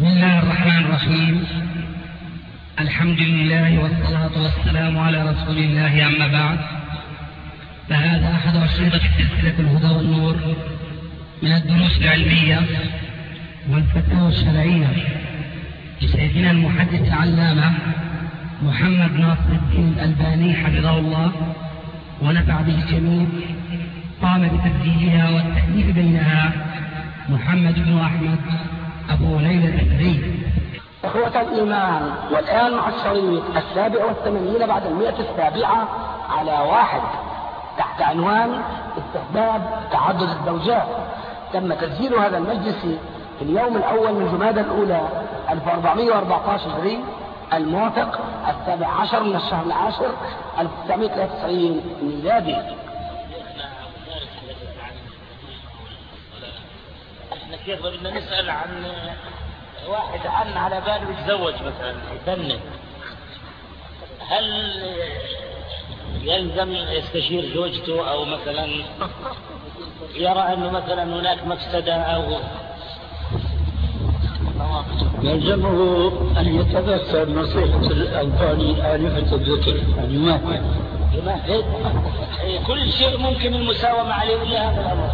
بسم الله الرحمن الرحيم. الحمد لله والصلاة والسلام على رسول الله، أما بعد، فهذا أحد أشرطة سلسلة الهدى والنور من الدروس العلمية والفتاوى الشرعية لشيخنا المحدث العلامة محمد ناصر الدين الألباني حفظه الله ونفع به الجميع. قام بتسجيلها والتأليف بينها محمد بن أحمد أبو ليلى الأثري. إخوة الإيمان، والآن مع الشريط 87 بعد 107 على 1 تحت عنوان استحباب تعدد الزوجات. تم تسجيل هذا المجلس في اليوم الأول من جمادى الأولى 1414 هجري، الموافق 17 من الشهر العاشر 1993 ميلادي. كيف بدنا نسأل عن واحد عن على باله يتزوج مثلا يبني، هل يلزم يستشير زوجته أو مثلا يرى أنه مثلا هناك مفسدة أو يلزمه أن يتذكر نصيحة الألباني آنفة الذكر، أن يمهد كل شيء ممكن المساومة عليه ولا هذا الأمر.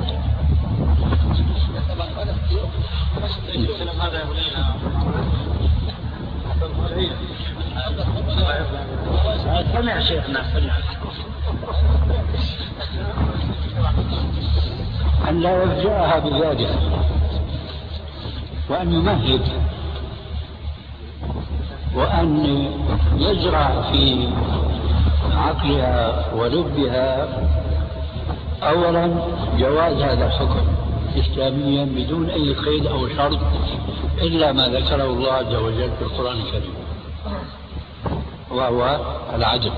سمع شيخنا أن لا يفجأها بذلك، وأن يمهد، وأن يزرع في عقلها ولبها أولا جواز هذا الحكم إسلاميا بدون أي قيد أو شرط إلا ما ذكره الله عز وجل في القرآن الكريم، وهو العدل،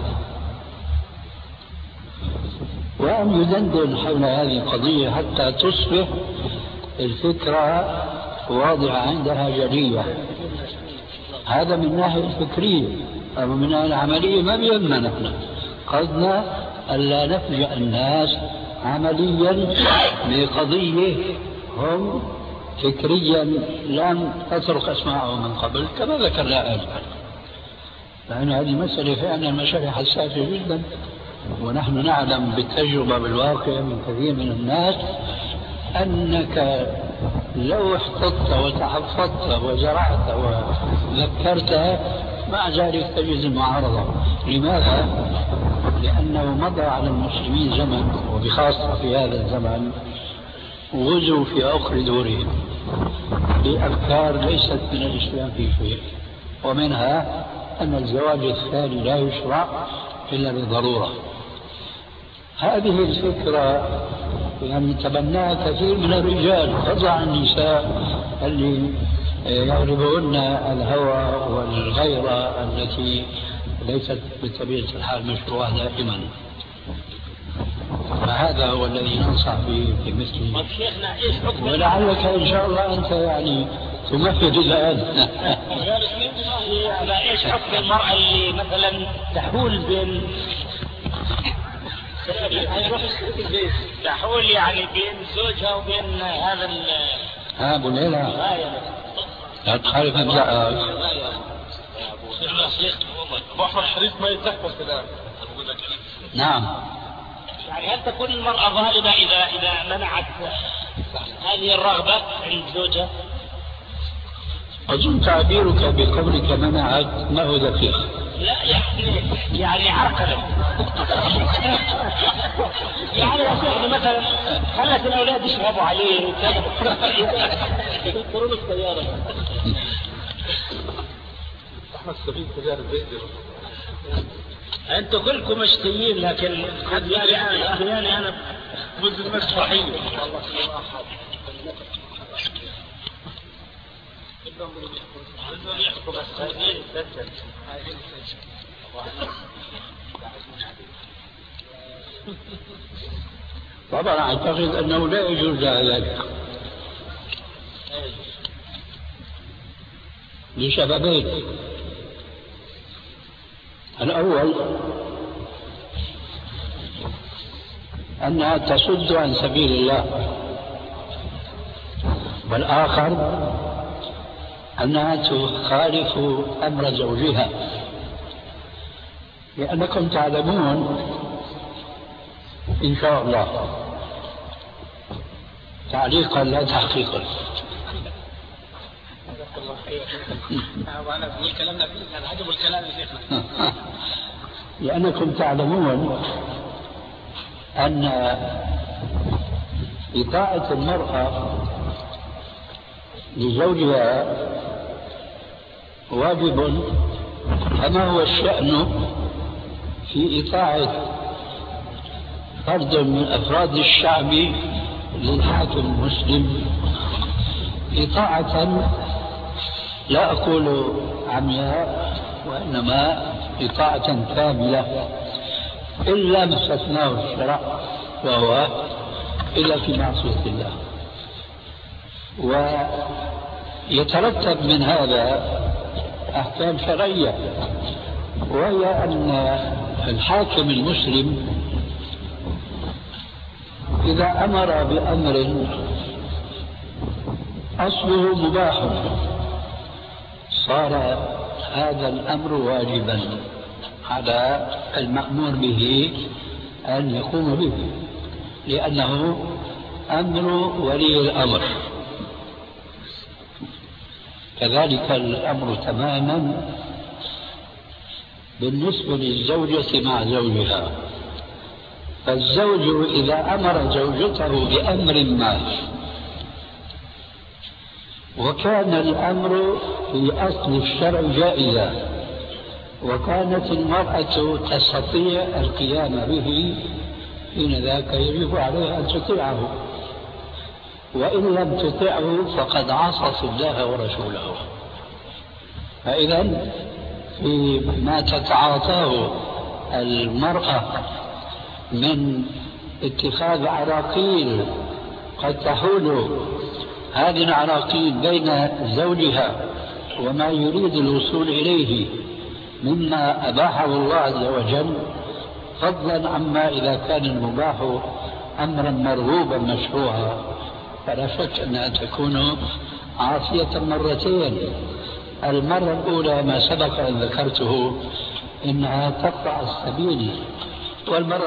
وأن يدندن حول هذه القضية حتى تصبح الفكرة واضحة عندها جلية. هذا من الناحية الفكرية، أما من الناحية العملية ما بيهمنا نحن، قصدنا ألا نفجأ الناس عمليا بقضية هم فكريا لم تسرق أسماءهم من قبل كما ذكرنا آنفا، لأن هذه مسألة فعلا مسألة حساسة جدا، ونحن نعلم بالتجربة بالواقع من كثير من الناس أنك لو احتطت وتحفظت وزرعت وذكرت مع ذلك تجد المعارضة. لماذا؟ لأنه مضى على المسلمين زمن، وبخاصة في هذا الزمن غزوا في أخر دورهم بأفكار ليست من الإسلام في شيء، ومنها أن الزواج الثاني لا يشرع إلا لضرورة. هذه الفكرة يعني تبناها كثير من الرجال، فضلا عن النساء اللي يغلبهن الهوى والغيرة التي ليست بطبيعة الحال مشروعة دائما. فهذا هو الذي ننصح به في مثل، ولعلك إن شاء الله أنت يعني تمهد الآن. إيش حكم المرأة اللي مثلا تحول بين تحول يعني بين زوجها وبين هذا أبو ليلى لا تخالف أبزعك. أبو أحمد حديث ما يتحفظ الآن. نعم، يعني هل تكون المرأة ظالمة إذا منعت هذه الرغبة عند زوجها؟ أظن تعبيرك بقولك منعت ما هو دقيق. لا يعني عرقلت. يعني يا شيخ مثلا خلت الأولاد يشربوا عليه يذكرون السيارة. أحمد سبيل سيارة زيت. أنتوا كلكم مشتيين، لكن يعني أنا مزل مسرحية. طبعا أعتقد أنه لا يجوز ذلك لسببين. الأول أنها تصد عن سبيل الله، والآخر أنها تخالف أمر زوجها، لأنكم تعلمون إن شاء الله تعليقا لا تحقيقا. لأنكم تعلمون أن إطاعة المرأة لزوجها واجب كما هو الشأن في إطاعة فرد من أفراد الشعب للحاكم المسلم إطاعة لا أقول عمياء وإنما إطاعة كاملة إلا ما استثناه الشرع وهو إلا في معصية الله. ويترتب من هذا أحكام شرعية، وهي أن الحاكم المسلم إذا أمر بأمر أصله مباح صار هذا الأمر واجبا على المأمور به أن يقوم به، لأنه أمر ولي الأمر. كذلك الأمر تماما بالنسبة للزوجة مع زوجها. فالزوج إذا أمر زوجته بأمر ما وكان الأمر في أصل الشرع جائزا وكانت المرأة تستطيع القيام به، حين ذاك يجب عليها أن تطيعه، وإن لم تطيعه فقد عصت الله ورسوله. فإذا فيما تتعاطاه المرأة من اتخاذ عراقيل قد تحول هذه العراقيل بين زوجها وما يريد الوصول إليه مما أباحه الله عز وجل، فضلا عما إذا كان المباح أمرا مرغوبا مشروعا، فلا شك أنها تكون عاصية مرتين. المرة الأولى ما سبق أن ذكرته إنها تقطع السبيل، والأمر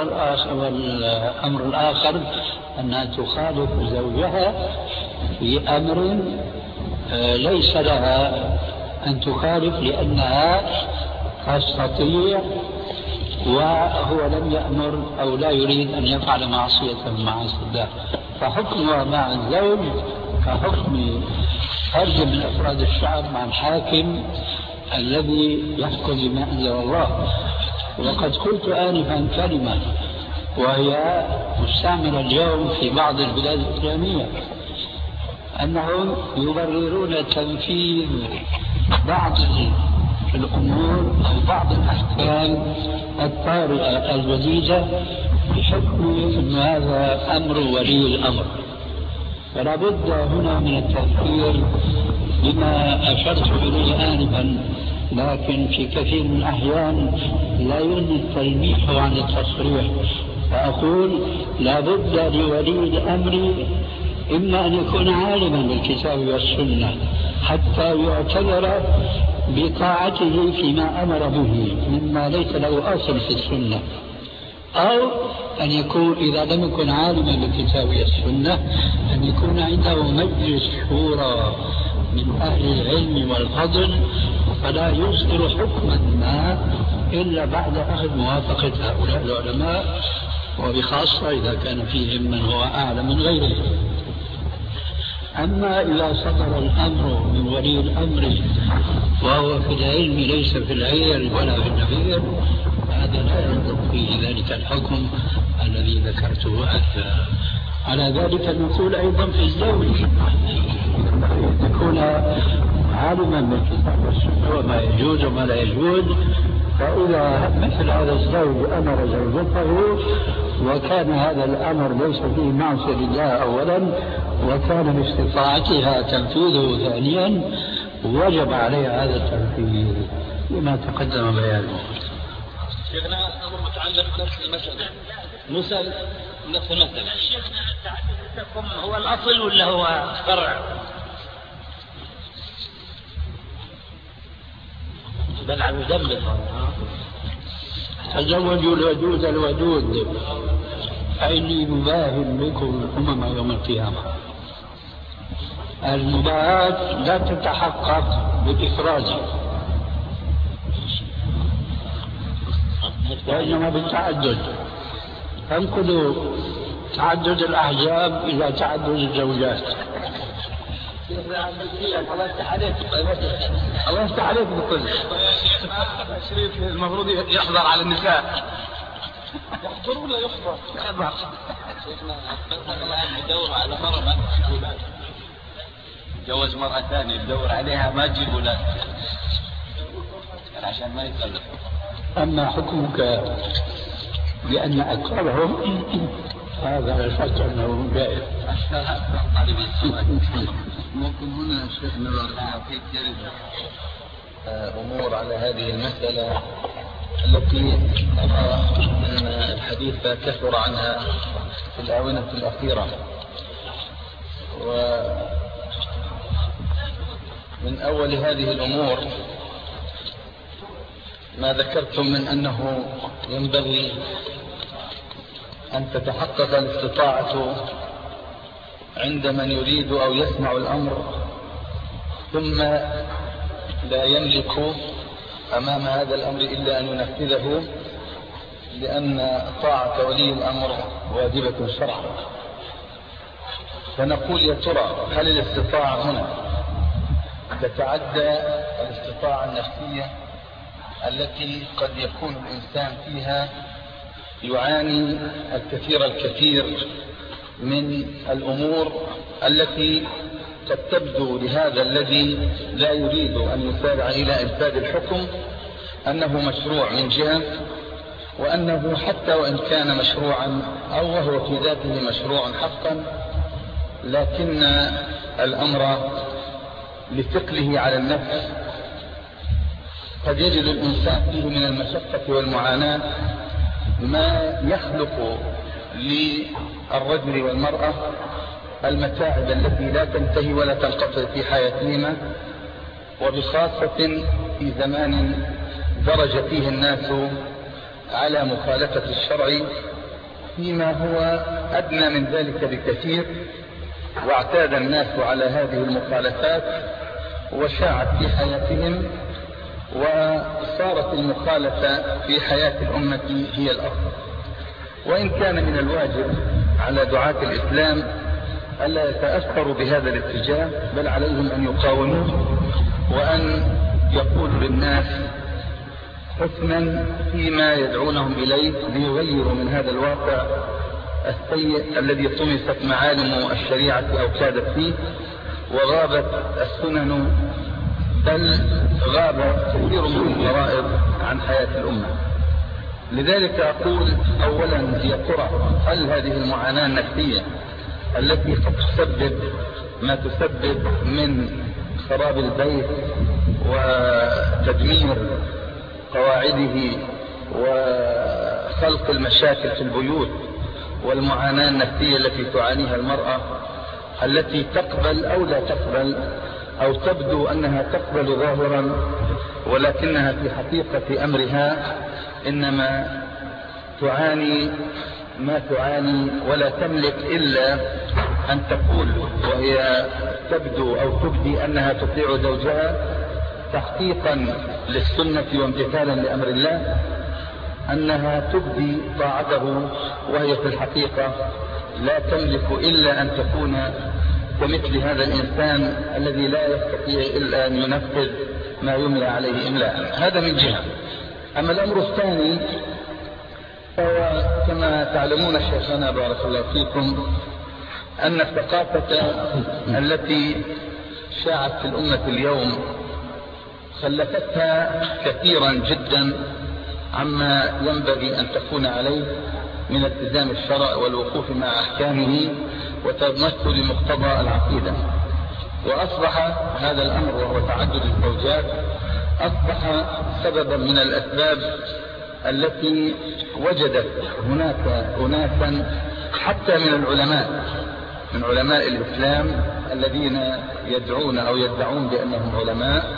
الآخر أنها تخالف زوجها في أمر ليس لها أن تخالف لأنها تستطيع وهو لم يأمر أو لا يريد أن يفعل معصية من معاصي الله. فحكمها مع الزوج كحكم فرد من أفراد الشعب مع الحاكم الذي يحكم بما أنزل الله. وقد قلت آنفا كلمة وهي مستعملة اليوم في بعض البلاد الإسلامية، أنهم يبررون تنفيذ بعض الأمور أو بعض الأحكام الطارئة الجديدة بحكم أن هذا أمر ولي الأمر. فلا بد هنا من التفكير بما أشرت إليه آنفا، لكن في كثير من الأحيان لا يغني التلميح عن التصريح. فأقول لا بد لولي الأمر إما أن يكون عالما بالكتاب والسنة حتى يعتبر بطاعته فيما أمر به مما ليس له أصل في السنة، أو أن يكون إذا لم يكن عالما بالكتاب والسنة أن يكون عنده مجلس شورى من أهل العلم والفضل، فلا يصدر حكما ما إلا بعد أخذ موافقة هؤلاء العلماء، وبخاصة إذا كان فيهم من هو أعلى من غيره. أما إذا صدر الأمر من ولي الأمر وهو في العلم ليس في العير ولا في النفير، هذا لا ينطق فيه ذلك الحكم الذي ذكرته أنفا. على ذلك نقول أيضا في الزوج يكون عالما بالكتاب والسنة وما يجوز وما لا يجوز. فإذا مثل هذا الزوج أمر زوجته وكان هذا الأمر ليس فيه معصية لله أولا وكان باستطاعتها تنفيذه ثانيا، وجب عليها هذا التنفيذ لما تقدم بيانه. شيخنا أمر متعلق بنفس المسألة نسأل نفس المسألة. هو الأصل ولا هو فرع؟ بل عن يدمر. تزوجوا الودود الودود أي مباهل بكم الأمم يوم القيامة. المباهاة لا تتحقق بالإفراز وإنما بالتعدد. فانقلوا تعدد الأحزاب إلى تعدد الزوجات. الله يفتح عليك بكل شريف المفروض يحضر على النساء. يحضر ولا يحضر؟ يحضر. يدور على مرة جوز مرة ثانية يدور عليها ما تجيب ولا عشان ما يتكلم. أما حكمك لأن أكثرهم هذا لا شك أنه جائز. ممكن هنا شيخنا في جرد أمور على هذه المسألة التي أرى أن الحديث كثر عنها في الآونة الأخيرة. ومن أول هذه الأمور ما ذكرتم من أنه ينبغي أن تتحقق الاستطاعة عند من يريد أو يسمع الأمر ثم لا يملك أمام هذا الأمر إلا أن ينفذه، لأن طاعة ولي الأمر واجبة شرعا. فنقول يا ترى هل الاستطاعة هنا تتعدى الاستطاعة النفسية التي قد يكون الإنسان فيها يعاني الكثير من الأمور التي قد تبدو لهذا الذي لا يريد أن يسارع إلى إنفاذ الحكم أنه مشروع من جهة، وأنه حتى وإن كان مشروعا أو وهو في ذاته مشروع حقا، لكن الأمر لثقله على النفس قد يجد الإنسان فيه من المشقة والمعاناة ما يخلق للرجل والمرأة المتاعب التي لا تنتهي ولا تنقطع في حياتهما، وبخاصة في زمان درج فيه الناس على مخالفة الشرع فيما هو أدنى من ذلك بكثير، واعتاد الناس على هذه المخالفات وشاعت في حياتهم، وصارت المخالفة في حياة الأمة هي الأصل. وإن كان من الواجب على دعاة الإسلام ألا يتأثروا بهذا الاتجاه، بل عليهم أن يقاوموه وأن يقولوا للناس حسنا فيما يدعونهم إليه ليغيروا من هذا الواقع السيء الذي طمست معالم الشريعة أو كادت فيه وغابت السنن، بل غاب كثير من الفرائض عن حياة الأمة. لذلك أقول أولا يا ترى هل هذه المعاناة النفسية التي قد تسبب ما تسبب من خراب البيت وتدمير قواعده وخلق المشاكل في البيوت، والمعاناة النفسية التي تعانيها المرأة التي تقبل أو لا تقبل أو تبدو أنها تقبل ظاهرا ولكنها في حقيقة أمرها إنما تعاني ما تعاني ولا تملك إلا أن تقول وهي تبدو أو تبدي أنها تطيع زوجها تحقيقا للسنة وامتثالا لأمر الله، أنها تبدي طاعته وهي في الحقيقة لا تملك إلا أن تكون كمثل هذا الإنسان الذي لا يستطيع إلا أن ينفذ ما يملى عليه إملاء. هذا من جهة. أما الأمر الثاني فهو كما تعلمون شيخنا بارك الله فيكم أن الثقافة التي شاعت في الأمة اليوم خلفتها كثيرا جدا عما ينبغي أن تكون عليه من التزام الشرع والوقوف مع أحكامه وتمثل مقتضى العقيدة. وأصبح هذا الأمر وهو تعدد الزوجات أصبح سببا من الأسباب التي وجدت هناك أناسا حتى من علماء الإسلام الذين يدعون أو يدعون بأنهم علماء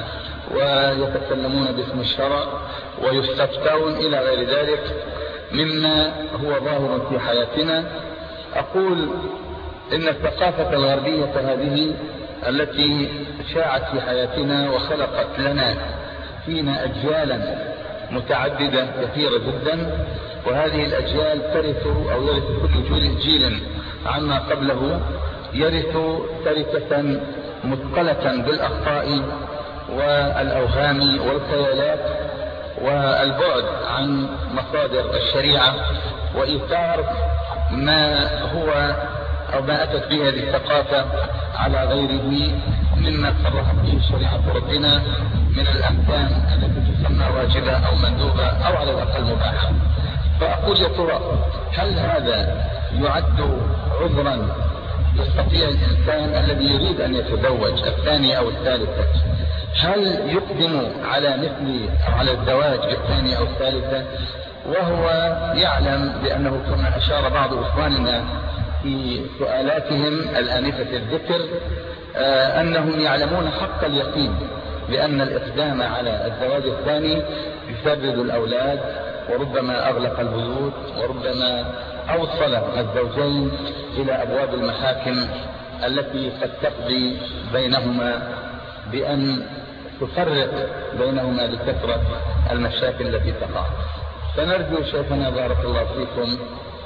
ويتكلمون باسم الشرع ويستفتون إلى غير ذلك مما هو ظاهر في حياتنا. أقول إن الثقافة الغربية هذه التي شاعت في حياتنا وخلقت لنا فينا أجيالا متعددة كثيرة جدا، وهذه الأجيال ترث أو يرث كل جيل عما قبله يرث تركة مثقلة بالأخطاء والأوهام والخيالات والبعد عن مصادر الشريعة وإيثار ما هو أو ما أتت به هذه الثقافة على غيره مما صرحت به شريعة ربنا من الأحكام التي تسمى واجبة أو مندوبة أو على الأقل مباحة. فأقول يا ترى هل هذا يعد عذرا يستطيع الإنسان الذي يريد أن يتزوج الثانية أو الثالثة هل يقدم على مثل على الزواج بالثانية أو الثالثة وهو يعلم بأنه كما أشار بعض إخواننا في سؤالاتهم الآنفة الذكر أنهم يعلمون حق اليقين بأن الإقدام على الزواج الثاني يسبب الأولاد وربما أغلق البيوت وربما أوصل الزوجين إلى أبواب المحاكم التي قد تقضي بينهما بأن تفرق بينهما لكثرة المشاكل التي تقع. فنرجو شيخنا بارك الله فيكم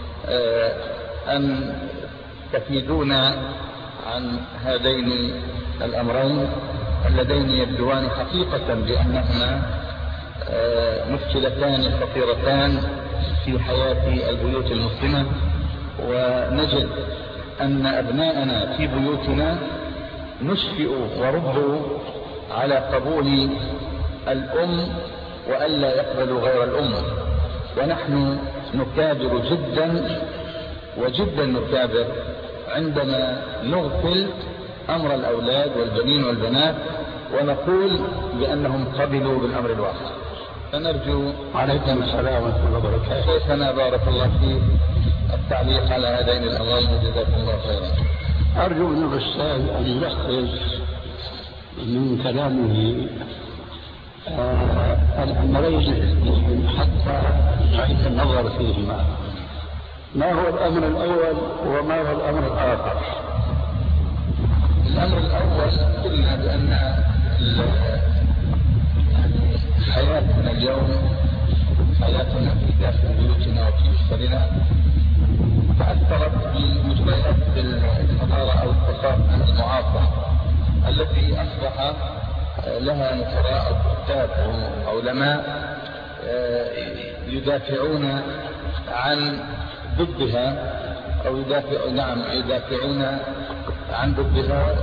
أن تفيدونا عن هذين الأمرين اللذين يبدوان حقيقة بأنهما مشكلتان خطيرتان في حياة البيوت المسلمة، ونجد أن أبناءنا في بيوتنا نشفئ وربوا على قبول الأم وألا يقبلوا غير الأم، ونحن نكابر جدا وجدا نكابر عندما نغفل أمر الأولاد والبنين والبنات ونقول بأنهم قبلوا بالأمر الواقع. فنرجو عليكم السلام ورحمة الله وبركاته. شيخنا بارك الله فيك التعليق على هذين الأمرين وجزاكم الله خيرا. أرجو من الأستاذ أن يلخص من كلامه الأمرين حتى نعيد النظر فيهما. ما هو الأمر الأول وما هو الأمر الآخر؟ الأمر الأول قلنا بأن حياتنا اليوم حياتنا في داخل بيوتنا وفي أسرنا تأثرت بمجريات الحضارة أو الثقافة المعاصرة التي أصبح لها نقراء أو كتاب أو علماء يدافعون عن ضدها أو يدافعون عن ضدها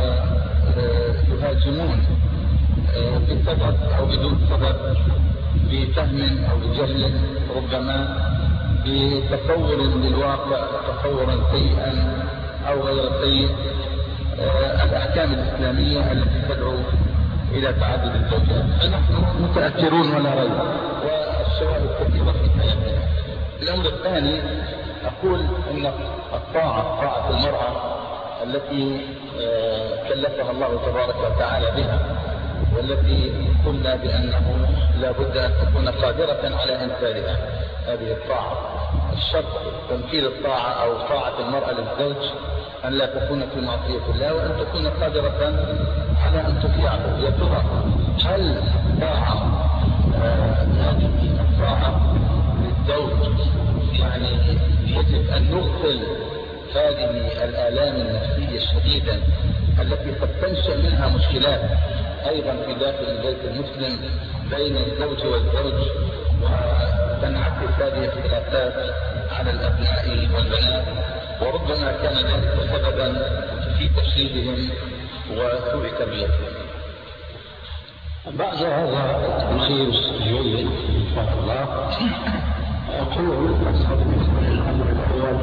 ويهاجمون بسبب أو بدون سبب بفهم أو بجهل ربما بتصور للواقع تصورا سيئا أو غير سيء الأحكام الإسلامية التي تدعو إلى تعدد الزوجات. فنحن متأثرون ولا ريب والشواهد كثيرة في حياتنا. الأمر الثاني أقول أن طاعة المرأة التي كلفها الله تبارك وتعالى بها والتي قلنا بأنه لا بد أن تكون قادرة على إنفاذها هذه الطاعة. الشرط تمثيل الطاعة أو طاعة المرأة للزوج أن لا تكون في معصية الله وأن تكون قادرة على أن تطيعه. يا ترى هل طاعة هذه الطاعة للزوج يعني يجب أن نغفل هذه الآلام النفسية الشديدة التي قد تنشأ منها مشكلات أيضا في داخل البيت المسلم بين الزوج والزوج وتنعكس هذه الخلافات على الأبناء والبنات وربما كان ذلك سببا في تشريدهم وسوء تربيتهم. بعد هذا التلخيص الجيد إن شاء الله أقول الأمر الأول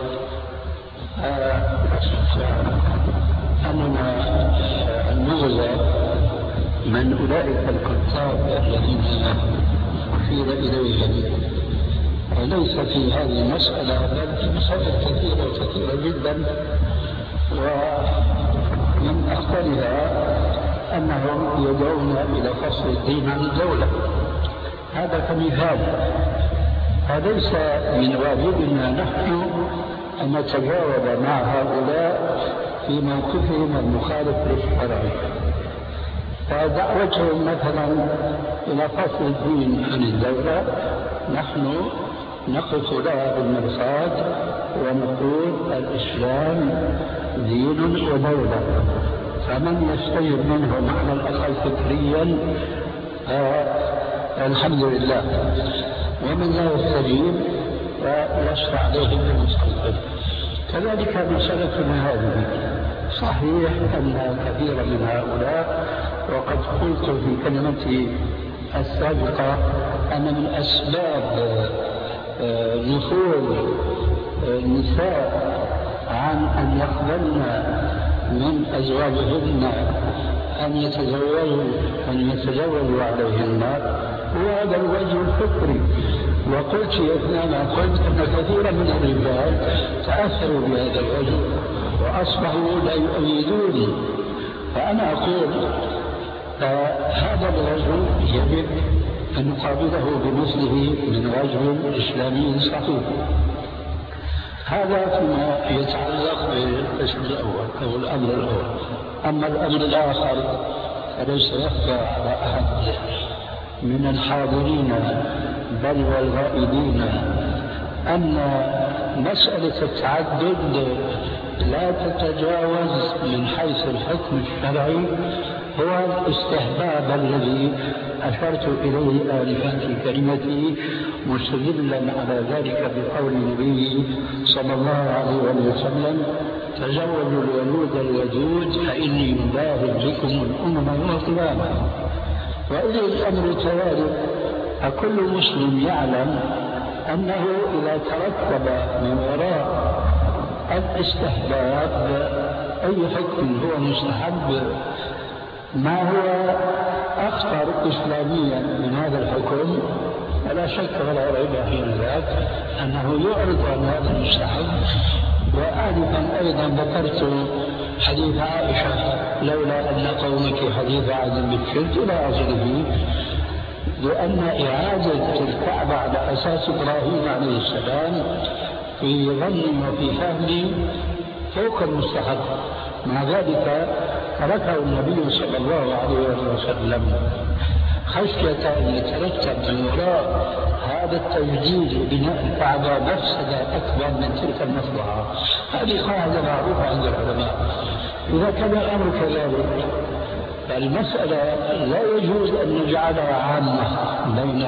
أننا نغزى من أولئك الكتاب الذين أشير إليهم وليس في هذه المسألة بل في مسائل كثيرة جدا ومن أخطرها أنهم يدعون إلى فصل الدين عن الدولة. هذا كمثال. فليس من واجبنا نحن أن نتجاوب مع هؤلاء في موقفهم المخالف للشرع. فدعوتهم مثلا إلى فصل الدين عن الدولة نحن نقف لها بالمرصاد ونقول الإسلام دين ودولة، فمن يستجب منهم على الأقل فكريا الحمد لله، ومن لا يستجيب فيشرع عليه بالمستقبل. كذلك مسألتنا هذه صحيح أن كثيرا من هؤلاء، وقد قلت في كلمتي السابقة أن من أسباب نفوذ النساء عن أن يقبلن من أزواجهن أن يتزوجوا عليهن هو هذا الوجه الفكري. وقلت أثناء ما قلت أن كثيرا من الرجال تأثروا بهذا الوجه وأصبحوا لا يؤيدون. فأنا أقول هذا الوجه يجب أن نقابله بمثله من وجه إسلامي صحيح. هذا فيما يتعلق بالقسم الأول أو الأمر الأول. أما الأمر الآخر فليس يخفى على أحد من الحاضرين بل والغائبين أن مسألة التعدد لا تتجاوز من حيث الحكم الشرعي هو الاستحباب الذي أشرت إليه آنفا في كلمتي مستدلا على ذلك بقول النبي صلى الله عليه وسلم: تزوجوا الولود الودود فإني مباهل بكم الأمم يوم القيامة. وإذا الأمر كذلك فكل مسلم يعلم أنه إذا ترتب من وراء الاستحباب أي حكم هو مستحب ما هو أخطر إسلاميا من هذا الحكم فلا شك ولا ريب في ذلك أنه يعرض عن هذا المستحب. وآنفا أيضا ذكرت حديث عائشة: لولا أن قومك حديث عهد بالشرك إلى آخره، لأن إعادة الكعبة على أساس إبراهيم عليه السلام في ظني وفي فهمي فوق المستحب. مع ذلك تركه النبي صلى الله عليه وسلم خشية أن يترتب من وراء هذا التجديد لبناء الكعبة مفسدة أكبر من تلك المصلحة. هذه قاعدة معروفة عند العلماء. إذا كان الأمر كذلك فالمسألة لا يجوز أن نجعلها عامة بين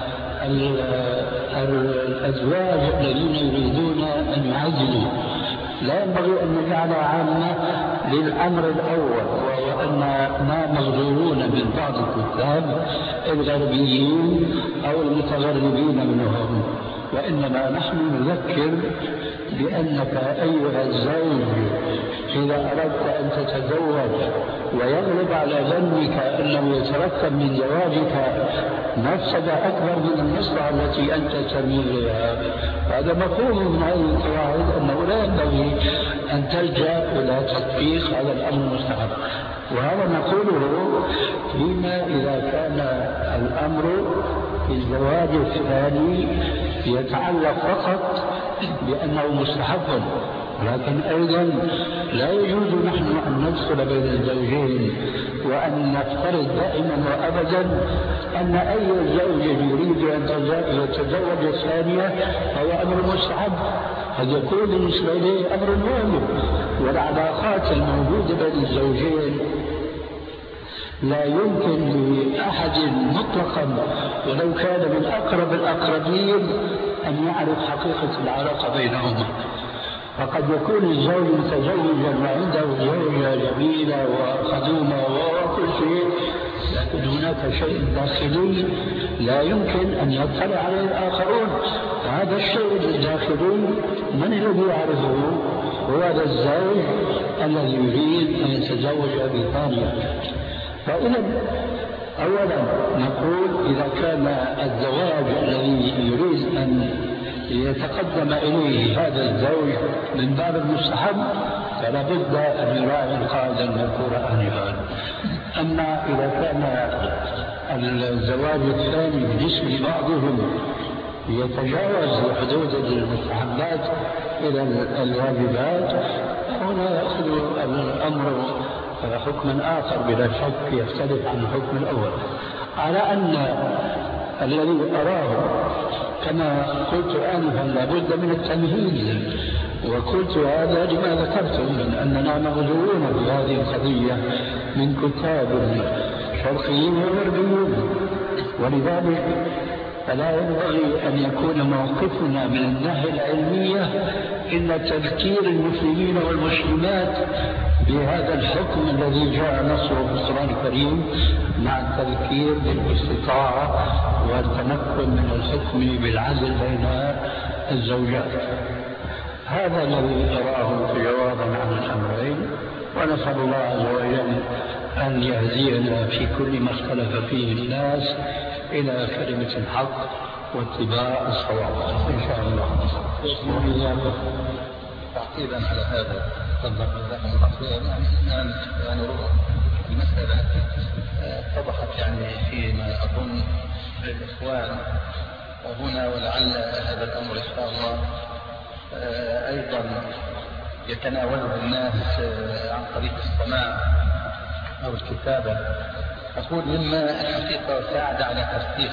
الأزواج الذين يريدون أن يعزلوا. لا ينبغي أن نجعلها عامة للأمر الأول، وهو أننا مغرورون من بعض الكتاب الغربيين أو المتغربين منهم، وإنما نحن نذكر بأنك أيها الزوج إذا أردت أن تتزوج ويغلب على ظنك أنه يترتب من زواجك مفسدة أكبر من المصلحة التي أنت تميل إليها، هذا مفهوم من هذه القواعد أنه لا ينبغي أن تلجأ إلى تطبيق هذا الأمر المستحب. وهذا نقوله فيما إذا كان الأمر في الزواج الثاني يتعلق فقط بأنه مستحب، لكن أيضا لا يجوز نحن أن ندخل بين الزوجين وأن نفترض دائما وأبدا أن أي زوج يريد أن يتزوج الثانية فهو أمر مستحب، قد يكون بالنسبة إليه أمر واجب. والعلاقات الموجودة بين الزوجين لا يمكن لأحد مطلقا ولو كان من أقرب الأقربين أن يعرف حقيقة العلاقة بينهما. فقد يكون الزوج متزوجا وعنده زوجة جميلة وخدومة وكل شيء، لكن هناك شيء داخلي لا يمكن أن يطلع عليه الآخرون. وهذا الشيء الداخلي من الذي يعرفه؟ هو هذا الزوج الذي يريد أن يتزوج بثانية. فإذا أولا نقول إذا كان الزواج الذي يريد أن يتقدم إليه هذا الزوج من باب المستحب فلا بد أن يراعي القاعدة المذكورة آنفا. أما إذا كان الزواج الثاني بالنسبة لبعضهم يتجاوز حدود المستحبات إلى الواجبات، هنا يأخذ الأمر حكما آخر بلا شك يختلف عن الحكم الأول. على أن الذي أراه كما قلت آنفا لابد من التمهيد، وقلت هذا لما ذكرت من أننا مغزوون بهذه القضية من كتاب شرقيين وغربيين، ولذلك فلا ينبغي أن يكون موقفنا من الناحية العلمية إلا تذكير المسلمين والمسلمات بهذا الحكم الذي جاء نصره في القرآن الكريم، مع التذكير بالاستطاعة والتمكن من الحكم بالعدل بين الزوجات. هذا الذي أراه جوابا عن الأمرين، ونسأل الله عز وجل أن يهدينا في كل ما اختلف فيه الناس إلى كلمة الحق واتباع الصواب إن شاء الله. تعقيبا على هذا يعني المسألة اتضحت يعني فيما أظن للإخوان وهنا، ولعل هذا الأمر إن شاء الله أيضا يتناوله الناس عن طريق السماع أو الكتابة. أقول مما الحقيقة ساعد على ترسيخ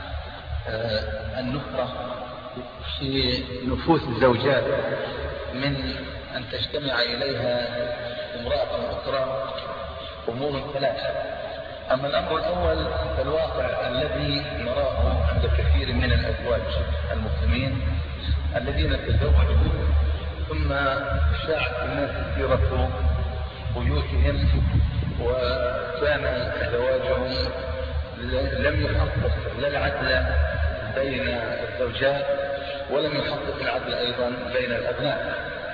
النفرة في نفوس الزوجات من أن تجتمع إليها امرأة أخرى أمور ثلاثة. أما الأمر الأول فالواقع الذي نراه عند كثير من الأزواج المسلمين الذين تزوجوا ثم شاعت الناس سيرة بيوتهم، وكان زواجهم لم يحقق لا العدل بين الزوجات ولم يحقق العدل أيضا بين الأبناء.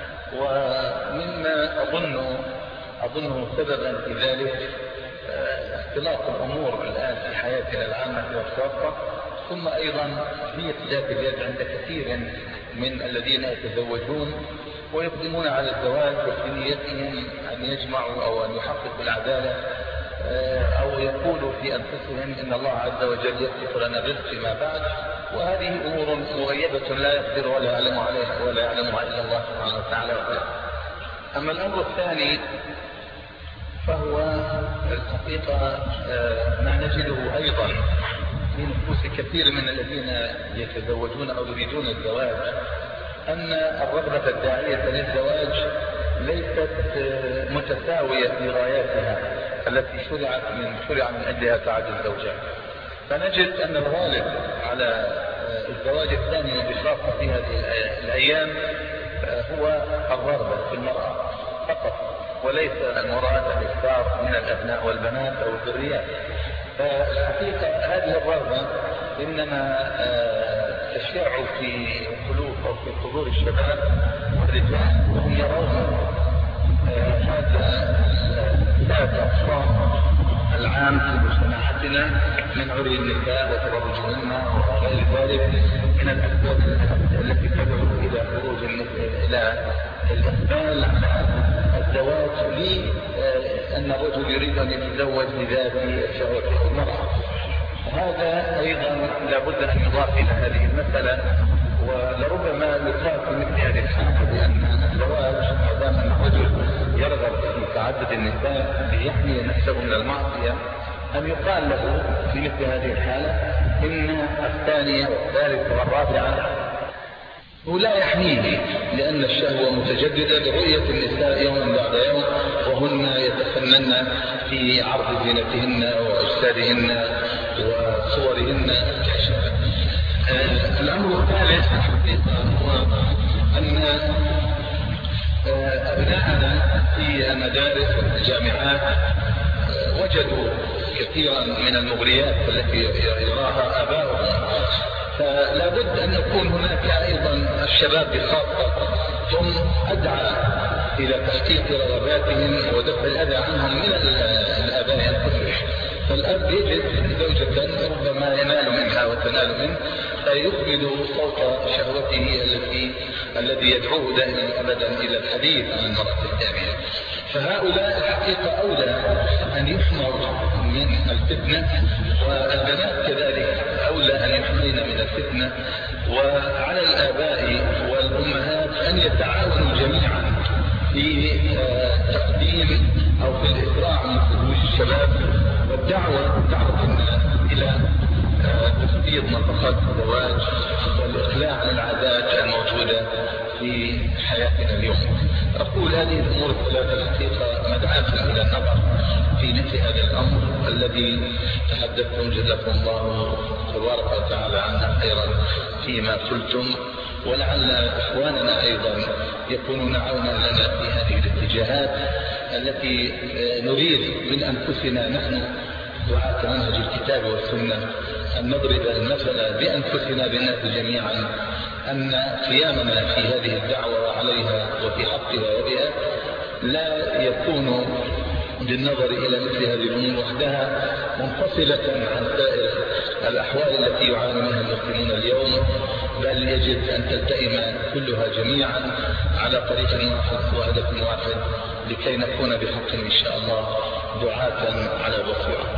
ومما أظنه سببا في ذلك اختلاط الأمور الآن في حياتنا العامة والخاصة، ثم أيضا نية ذات اليد عند كثير من الذين يتزوجون ويقدمون على الزواج وفي نيتهم أن يجمعوا أو أن يحققوا العدالة، أو يقولوا في أنفسهم إن الله عز وجل يكتب لنا الرزق فيما بعد، وهذه أمور مغيبة لا يقدر ولا يعلم عليها ولا يعلمها إلا الله سبحانه وتعالى. أما الأمر الثاني فهو الحقيقة ما نجده أيضا في نفوس كثير من الذين يتزوجون أو يريدون الزواج، أن الرغبة الداعية للزواج ليست متساوية في غاياتها التي شرع من أجلها تعدد الزوجات. فنجد أن الغالب على الزواج الثاني بخاصة في هذه الأيام هو الرغبة في المرأة فقط، وليس المرأة الإكثار من الأبناء والبنات أو الذريات. فالحقيقة هذه الرغبة إنما تشع في قلوب أو في صدور الشباب والرجال، وهم يرون هذا الصام العام في مجتمعاتنا من عري النساء وتبرجهن وغير ذلك من الأسباب التي تدعو إلى خروج إلى الإقبال على الزواج لأن الرجل يريد أن يتزوج لذات شهوته المرأة. هذا أيضا لابد أن يضاف إلى هذه المسألة، ولربما يقال في مثل هذه الحالة بأن الزواج ما دام أن الرجل يرغب في تعدد النساء ليحمي نفسه من المعصية، أن يقال له في مثل هذه الحالة إن الثانية والثالثة والرابعة ولا يحميه، لأن الشهوة متجددة برؤية النساء يوم بعد يوم وهن يتفنن في عرض زينتهن وأجسادهن وصورهن الكاشفة. الأمر الثالث هو أن أبناءنا في المدارس والجامعات وجدوا كثيرا من المغريات التي يراها آباؤهم، فلا بد أن يكون هناك أيضا الشباب بخاصة هم أدعى إلى تحقيق رغباتهم ودفع الأذى عنهم من الآباء الكفر. فالأب يجد زوجة ربما ينال منها وتنال منه فيقبل صوت شهوته الذي يدعوه دائما أبدا إلى الحديث عن المرأة الثانية. فهؤلاء الحقيقة أولى أن يحموا من الفتنة، والبنات كذلك أولى أن يحمين من الفتنة. وعلى الآباء والأمهات أن يتعاونوا جميعا في تقديم أو في الإسراع من خروج الشباب والدعوة إلى تخفيض نفقات الزواج والإقلاع عن العادات الموجودة في حياتنا اليوم. أقول هذه الأمور الثلاثة الحقيقة مدعاة إلى النظر في مثل هذا الأمر الذي تحدثتم جزاكم الله تبارك وتعالى عنا خيرا فيما قلتم، ولعل إخواننا أيضا يكونون عونا لنا في هذه الاتجاهات التي نريد من أنفسنا نحن دعاة منهج الكتاب والسنة أن نضرب المثل بأنفسنا بالناس جميعا أن قيامنا في هذه الدعوة وعليها وفي حقها وبها لا يكون بالنظر إلى مثل هذه الأمور وحدها منفصلة عن سائر الأحوال التي يعاني منها المسلمون اليوم، بل يجب أن تلتئم كلها جميعا على طريق واحد وهدف واحد لكي نكون بحق إن شاء الله دعاة على بصيرة.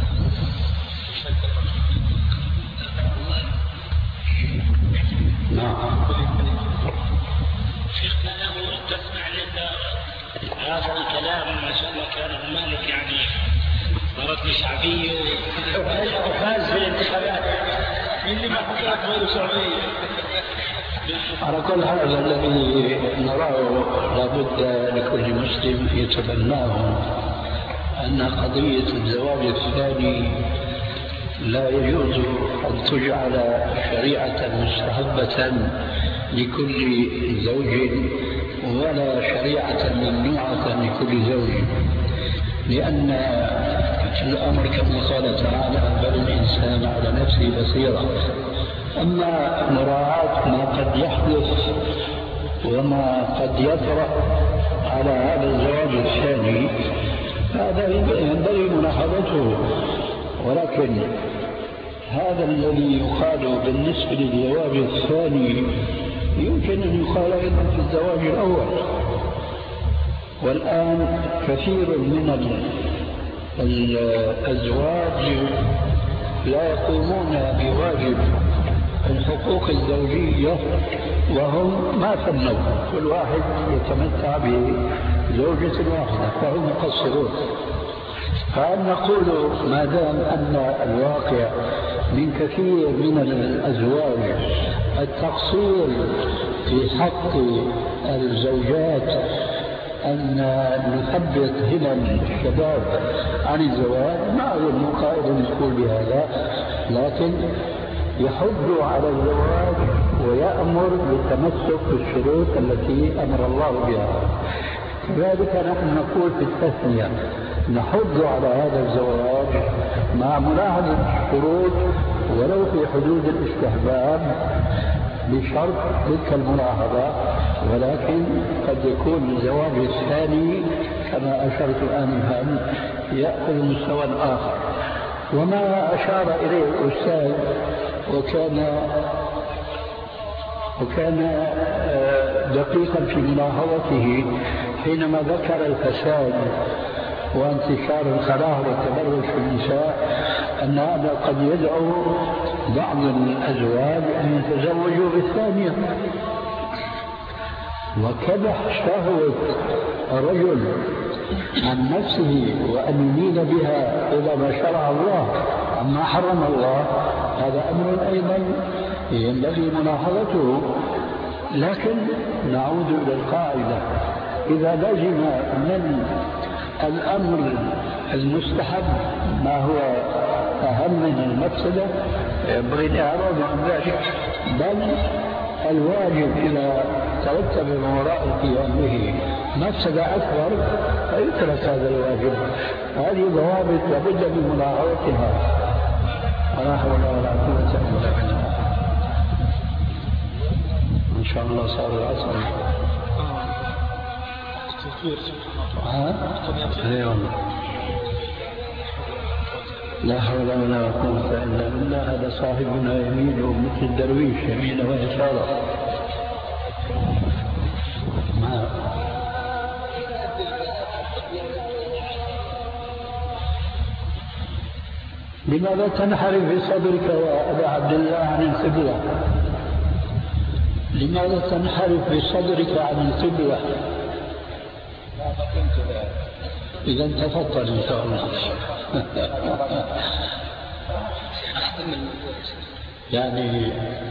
شيخنا له تسمع لك هذا الكلام ما شاء الله كان هنالك يعني صارت شعبيه وفاز في الانتخابات اللي ما حصلت غير شعبيه. على كل هذا الذي نراه لابد لكل مسلم يتبناه أن قضية الزواج الثاني لا يجوز أن تجعل شريعة مستحبة لكل زوج ولا شريعة ممنوعة لكل زوج، لأن الأمر كما قال تعالى بل الإنسان على نفسه بصيرة. أما مراعاة ما قد يحدث وما قد يطرأ على هذا الزواج الثاني هذا ينبغي ملاحظته، ولكن هذا الذي يقال بالنسبة للزواج الثاني يمكن أن يقال أيضا في الزواج الأول. والآن كثير من الأزواج لا يقومون بواجب الحقوق الزوجية وهم ما فنوا، كل واحد يتمتع بزوجة واحدة فهم مقصرون. فأن نقول ما دام أن الواقع من كثير من الأزواج التقصير في حق الزوجات أن نثبت همم الشباب عن الزواج، ما أظن قائل يقول بهذا، لكن يحض على الزواج ويأمر بالتمسك بالشروط التي أمر الله بها. كذلك نحن نقول في التثنية نحض على هذا الزواج مع ملاحظة الشروط ولو في حدود الاستحباب بشرط تلك الملاحظة، ولكن قد يكون الزواج الثاني كما أشرت آنفا يأخذ مستوى آخر. وما أشار إليه الأستاذ وكان دقيقا في ملاحظته حينما ذكر الفساد وانتشار الخلاء والتبرج في النساء، أن هذا قد يدعو بعض الأزواج أن يتزوجوا بالثانية، وكبح شهوة الرجل عن نفسه وأن يميل بها إلى ما شرع الله عما حرم الله، هذا أمر أيضا ينبغي ملاحظته. لكن نعود إلى القاعدة، إذا لزم من الأمر المستحب ما هو أهم من المفسدة ينبغي الإعراض عن ذلك، بل الواجب إذا ترتب من وراء القيام به مفسدة أكبر فيترك هذا الواجب. هذه ضوابط لابد من ملاحظتها. ولا حول ولا قوة إلا بالله. إن شاء الله صار العصر. لا حول ولا قوة إلا بالله. هذا صاحبنا يمين مثل الدرويش يمين ويساره. لماذا تنحرف بصدرك يا أبا عبد الله عن القبلة؟ لماذا تنحرف بصدرك عن القبلة؟ إذا تفضل إن شاء الله. يعني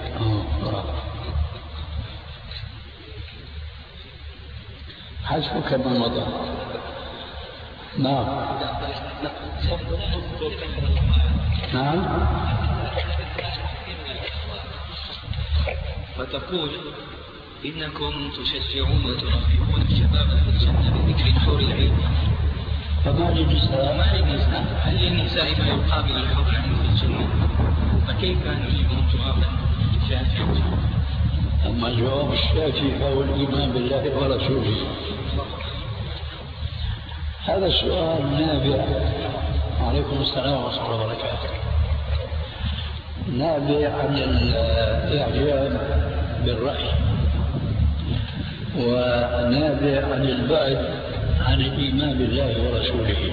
حسبك من مضى. نعم نعم. فتقول إنكم تشجعون وترغبون الشباب في الجنة بذكر حور العين، فما للنساء؟ هل للنساء ما يقابل الحور العين في الجنة؟ فكيف نجيبهم جوابا شافعا؟ أما الجواب الشافعي فهو الإيمان بالله ورسوله. هذا السؤال نابع، وعليكم السلام ورحمة الله وبركاته، نابع عن الإعجاب بالرأي، ونابع عن البعد عن الإيمان بالله ورسوله.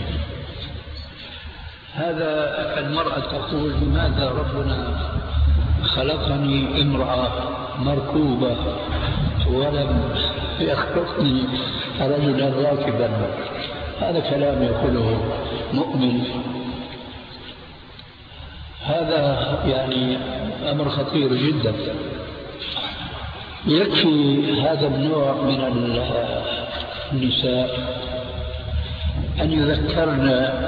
هذا المرأة تقول لماذا ربنا خلقني امرأة مركوبة ولم يخلقني رجلا راكبا؟ هذا كلام يقوله مؤمن. هذا يعني أمر خطير جدا. يكفي هذا النوع من النساء أن يذكرنا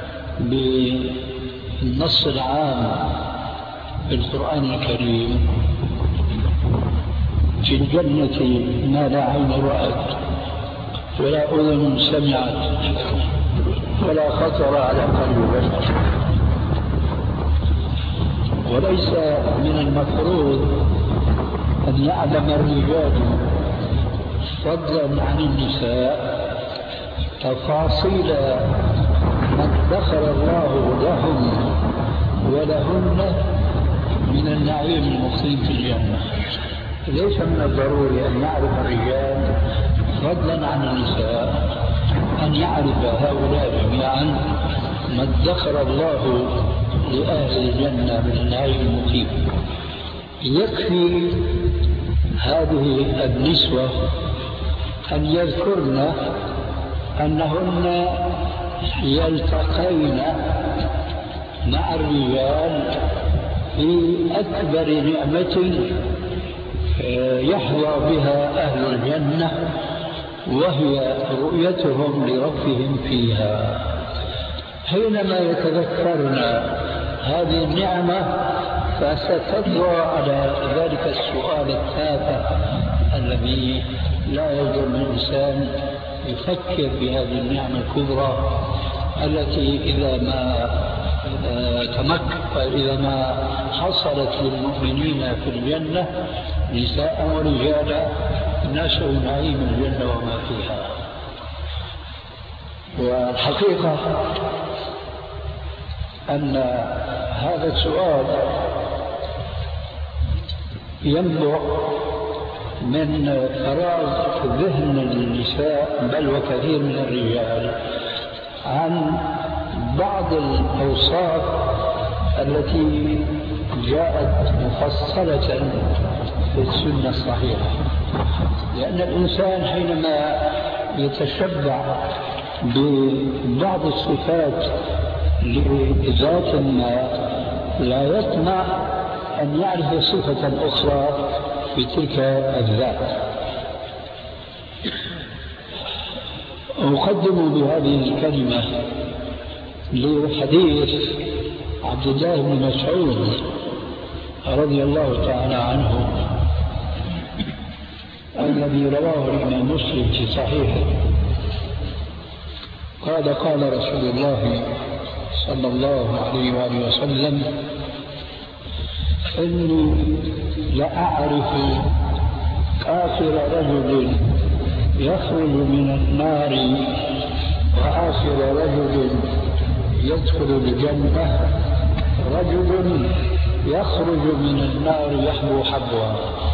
بالنص العام في القرآن الكريم: في الجنة ما لا عين رأت ولا أذن سمعت ولا خطر على قلب بشر. وليس من المفروض أن يعلم الرجال فضلا عن النساء تفاصيل ما ادخر الله لهم ولهن من النعيم المقيم في الجنة. ليس من الضروري أن يعرف الرجال فضلا عن النساء أن يعرف هؤلاء جميعا ما ادخر الله لأهل الجنة من النعيم المقيم. يكفي هذه النسوة أن يذكرن أنهن يلتقين مع الرجال في أكبر نعمة يحظى بها أهل الجنة، وهي رؤيتهم لربهم فيها. حينما يتذكرن هذه النعمة فستضوى على ذلك السؤال التافه الذي لا يجوز للإنسان يفكر بهذه النعمة الكبرى التي إذا ما حصلت للمؤمنين في الجنة نساء ورجالا نشأوا نعيم الجنة وما فيها. والحقيقة أن هذا السؤال ينبع من فراغ ذهن النساء بل وكثير من الرجال عن بعض الأوصاف التي جاءت مفصلة في السنة الصحيحة. لأن الإنسان حينما يتشبع ببعض الصفات لذات ما لا يطمع أن يعرف صفة أخرى في تلك الذات. أقدم بهذه الكلمة لحديث عبد الله بن مسعود رضي الله تعالى عنه الذي رواه الإمام مسلم في صحيحه. قال رسول الله صلى الله عليه وآله وسلم: إني لأعرف آخر رجل يخرج من النار وآخر رجل يدخل الجنة رجل يخرج من النار يحبو حبوا.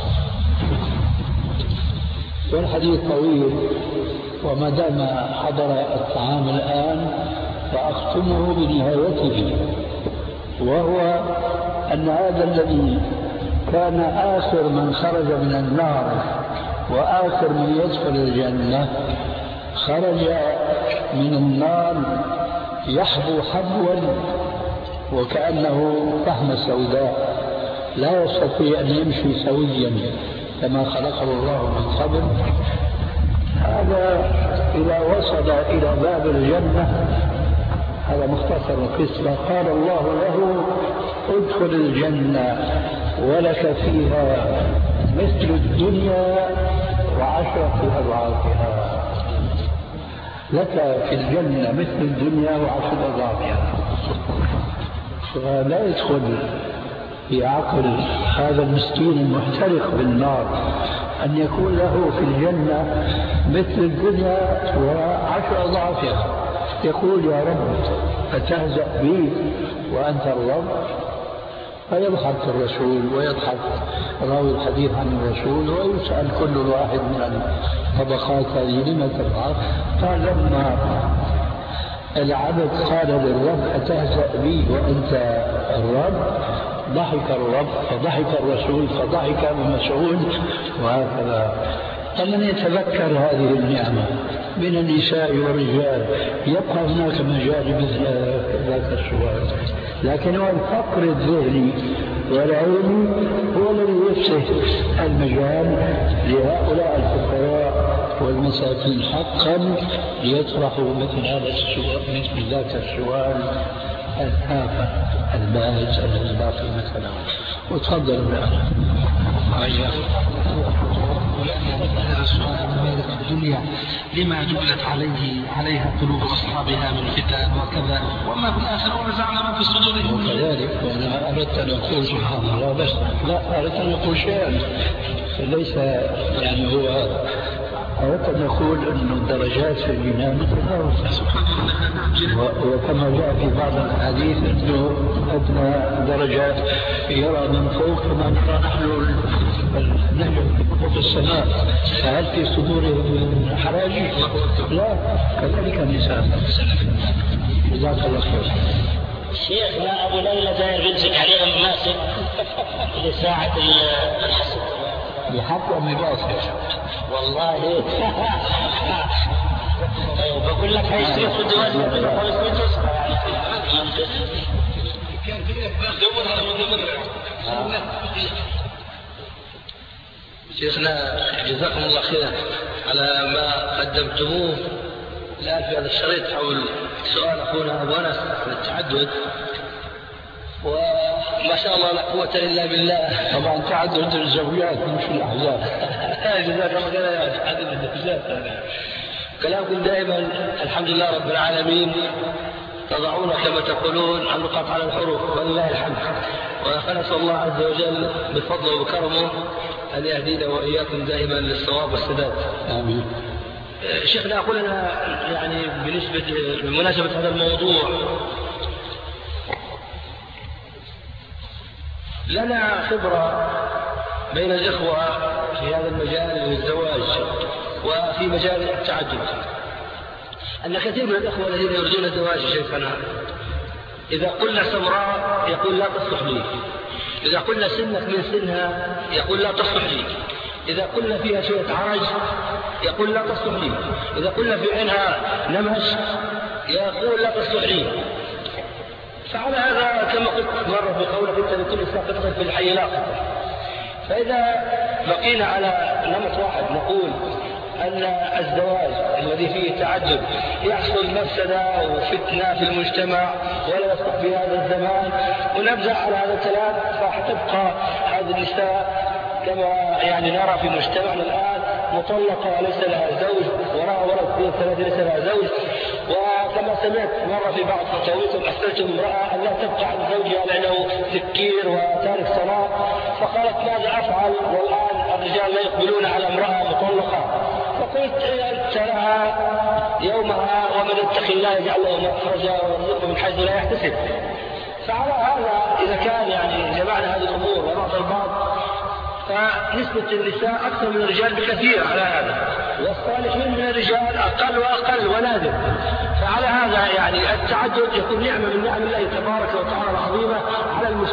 والحديث طويل، وما دام حضر الطعام الآن فأختمه بنهايته. وهو أن هذا الذي كان آخر من خرج من النار وآخر من يدخل الجنة خرج من النار يحبو حبوا وكأنه فحمة سوداء لا يستطيع أن يمشي سويا كما خلقه الله من قبل. هذا إذا وصل إلى باب الجنة، هذا مختصر القصة، قال الله له ادخل الجنة ولك فيها مثل الدنيا وعشرة أضعافها. لك في الجنة مثل الدنيا وعشرة أضعافها. فلا يدخل في عقل هذا المسكين المحترق بالنار أن يكون له في الجنة مثل الدنيا وعشر أضعافها. يقول يا رب أتهزأ بي وأنت الرب؟ فيضحك الرسول ويضحك راوي الحديث عن الرسول ويسأل كل واحد من الطبقات هذه لما تفعل؟ قال لما العبد قال للرب أتهزأ بي وأنت الرب ضحك الرب فضحك الرسول فضحك ابن مسعود وهكذا. فمن يتذكر هذه النعمة من النساء والرجال يبقى هناك مجال مثل ذاك السؤال، لكن هو الفقر الذهني والعلمي هو الذي يفسح المجال لهؤلاء الفقراء والمساكين حقا ليطرحوا مثل هذا السؤال، مثل ذاك السؤال التافه الباهظ الذي لا قيمة له. وتفضل الآن. الدنيا لما جبلت عليها قلوب أصحابها من فتن وكذا، وما في الآخرة ونزعنا ما في صدورهم. وكذلك وأنا أردت أن أقول سبحان الله، بس لا أردت أن أقول شيئا ليس يعني هو أردت أن أقول أن الدرجات في الجنان متفاوتة، وكما جاء في بعض الحديث أنه أدنى درجات يرى من فوق كما نرى نحن النجم فوق السماء، فهل في صدورهم حراجيج؟ لا، كذلك النساء. جزاك الله خير. شيخنا أبو ليلى داير يمسك عليهم ماسك لساعة الحسن بحق أم باطل؟ والله بقول لك هيشتري في الدواسة شيخنا جزاكم الله خير على ما قدمتموه الآن في هذا الشريط حول سؤال أخونا أبو أنس عن التعدد، وما شاء الله لا قوة إلا بالله. طبعا تعدد الزوجات مش الأحزاب. جزاك الله خير. تعدد الزوجات كلامكم دائما الحمد لله رب العالمين تضعون كما تقولون النقاط على الحروف ولله الحمد، ونسأل الله عز وجل بفضله وبكرمه أن يهدينا وإياكم دائما للصواب والسداد. آمين. شيخنا أقول أنا يعني بمناسبة هذا الموضوع لنا خبرة بين الإخوة في هذا المجال للزواج وفي مجال التعدد، أن كثير من الإخوة الذين يريدون الزواج شيخنا إذا قلنا سمراء يقول لا تصلح لي، إذا قلنا سنك من سنها يقول لا تصلح لي، إذا قلنا فيها شوية عرج يقول لا تصلح لي، إذا قلنا في عينها نمش يقول لا تصلح لي. فعلى هذا كما قلت مرة بقولك أنت لكل ساقطة في الحي لاقطة. فإذا بقينا على نمط واحد نقول أن الزواج الذي فيه تعدد يحصل مفسدة وفتنة في المجتمع ولا يصلح في هذا الزمان، ونبدأ على هذا الكلام راح تبقى هذه النساء كما يعني نرى في مجتمعنا الآن مطلقة وليس لها زوج، وراها ولد في 3 ليس لها زوج. وكما سمعت مرة في بعض فتاويكم أسألتم امرأة أن لا تبقى عن زوجها لأنه سكير وتارك صلاة، فقالت ماذا أفعل والآن الرجال لا يقبلون على امرأة مطلقة؟ فقلت أنت لها يومها ومن يتقي الله يجعل له مخرجا ويرزقه من حيث لا يحتسب. فعلى هذا إذا كان يعني جمعنا هذه الأمور ونعطى البعض فنسبة النساء أكثر من الرجال بكثير على هذا، والصالحين من الرجال أقل وأقل ونادر. فعلى هذا يعني التعدد يكون نعمة من نعم الله تبارك وتعالى العظيمة،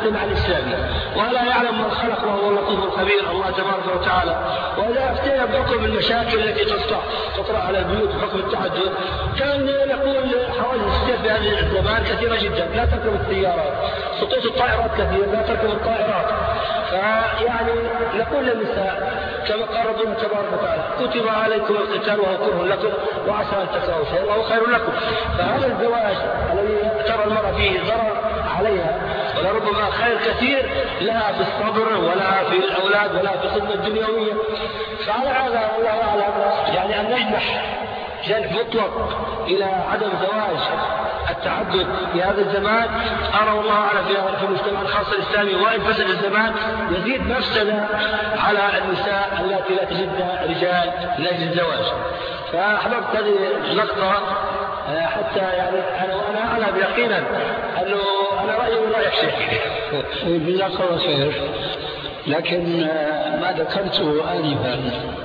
المجتمع الإسلامي، ولا يعلم من خلق وهو اللطيف الخبير الله تبارك وتعالى. وإذا أفتينا بحكم المشاكل التي تطرأ على البيوت بحكم التعدد، كان نقول حوادث السير في هذه الزمان كثيرة جدا، لا تركب السيارات، سقوط الطائرات كثير، لا تركب الطائرات. فيعني نقول للنساء كما قال ربنا تبارك وتعالى: كتب عليكم القتال وهو كره لكم وعسى ان تكرهوا شيئا وهو خير لكم. فهذا الزواج الذي ترى المرأة فيه ضرر عليها ولربما خير كثير لها في الصبر ولا في الأولاد ولا في الخدمة الدنيوية. فعلى هذا الله أعلم يعني أن نجنح جنح مطلق إلى عدم زواج التعدد في هذا الزمان، أرى والله أعلم في المجتمع الخاص الإسلامي، وإن فسد الزمان يزيد مفسدة على النساء التي لا تجد رجال لأجل الزواج. فأحببت هذه اللقطة حتى يعني أنا أعلم يقينا أنه أنا رأيي من رأيك شيخ. جزاك الله خير. لكن ما ذكرته آنفا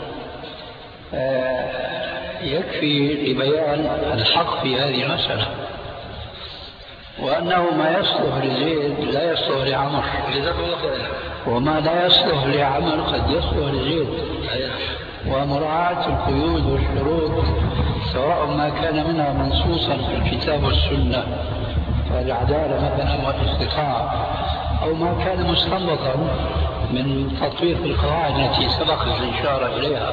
يكفي لبيان الحق في هذه المسألة، وأنه ما يصلح لزيد لا يصلح لعمر، وما لا يصلح لعمر قد يصلح لزيد. ومراعاة القيود والشروط سواء ما كان منها منصوصا في الكتاب والسنة كالعدالة مثلا والاستطاعة، أو ما كان مستنبطا من تطبيق القواعد التي سبقت الإشارة إليها،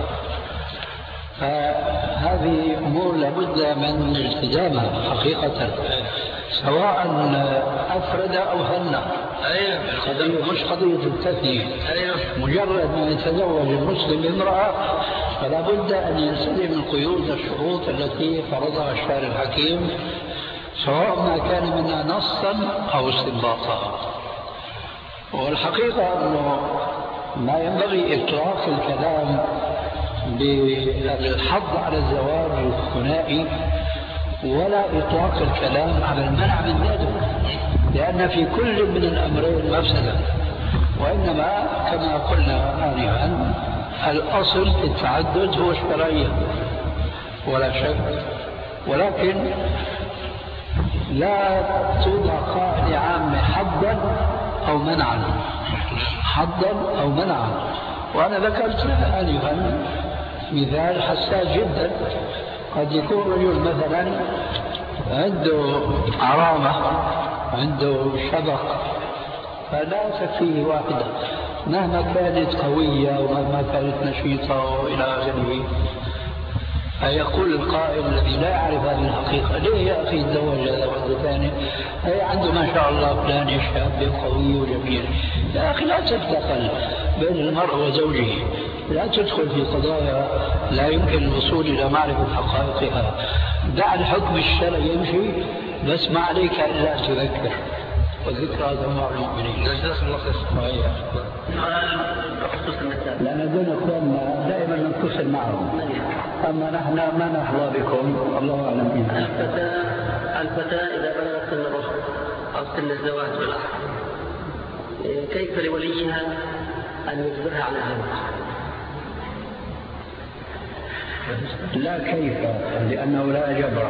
فهذه أمور لابد من التزامها حقيقة، سواء أفرد أو هنأ. مش قضية التثنية. مجرد ما يتزوج المسلم امرأة فلا بد أن يلتزم القيود والشروط التي فرضها الشارع الحكيم، سواء ما كان منها نصا أو استنباطا. والحقيقة أنه ما ينبغي إطلاق الكلام بالحظ على الزواج الثنائي ولا إطلاق الكلام على المنع من ذلك، لأن في كل من الأمرين مفسدة. وإنما كما قلنا آنفا الأصل في التعدد هو الشرعية ولا شك، ولكن لا توضع قاعدة عامة حظا أو منعا، حظا أو منعا. وأنا ذكرت آنفا مثال حساس جدا. قد يكون رجل مثلا عنده عرامة، عنده شبق، فلا تكفيه واحدة مهما كانت قوية ومهما كانت نشيطة وإلى آخره. فيقول القائل الذي لا يعرف هذه الحقيقة: ليه يا أخي تزوج هذا واحدة ثانية؟ هي عنده ما شاء الله فلان شاب قوي وجميل. يا أخي لا تتدخل بين المرء وزوجه، لا تدخل في قضايا لا يمكن الوصول إلى معرفة حقائقها. دع الحكم الشرعي يمشي، بس ما عليك إلا تذكر، وذكرى تنفع المؤمنين. لأن دون أخواننا دائما نتصل معهم، أما نحن ما نحظى بكم، الله أعلم. الفتاة إذا بلغت سن الرشد أو سن الزواج والعقد، كيف لوليها أن يجبرها على الزواج؟ لا كيف، لأنه لا جبر.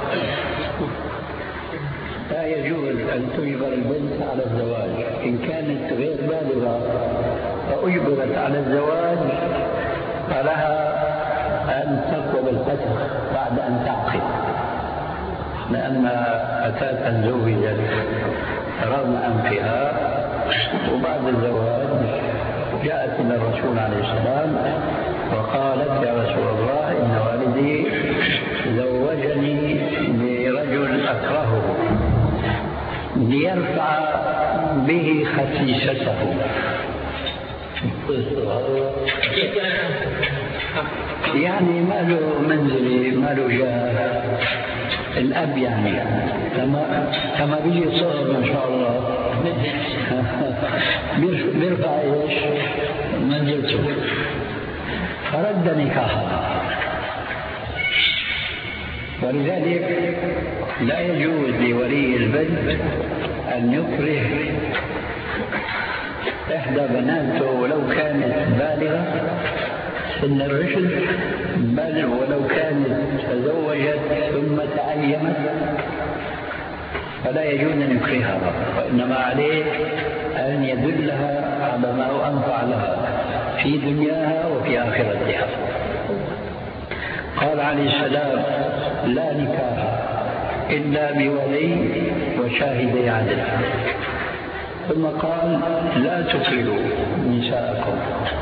لا يجوز أن تجبر البنت على الزواج. إن كانت غير بالغة فأجبرت على الزواج فلها أن تقبل الفتح بعد أن تعقد، لأن فتاة زوجت رغم أنفها وبعد الزواج جاءت إلى الرسول عليه السلام وقالت: يا رسول الله، إن والدي زوجني برجل أكرهه ليرفع به خسيسته. يعني ما له منزلي، ما له جاه، الأب يعني كما بيجي صغر ما شاء الله بيرفع إيش منزلته، فرد نكاحها. ولذلك لا يجوز لولي البنت أن يكره إحدى بناته ولو كانت بالغة سن الرشد، بل ولو كانت تزوجت ثم تعيمت، فلا يجوز أن يكرهها، وإنما عليه أن يدلها على ما هو أنفع لها في دنياها وفي آخرتها. قال عليه السلام: لا نكاح إلا بولي وشاهدي عدل. ثم قال: لا تكرهوا نساءكم